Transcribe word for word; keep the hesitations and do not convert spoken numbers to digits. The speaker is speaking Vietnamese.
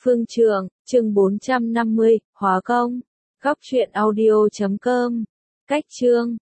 Phương Trường, chương bốn trăm năm mươi, Hóa công. Góc truyện audio chấm com. Cách chương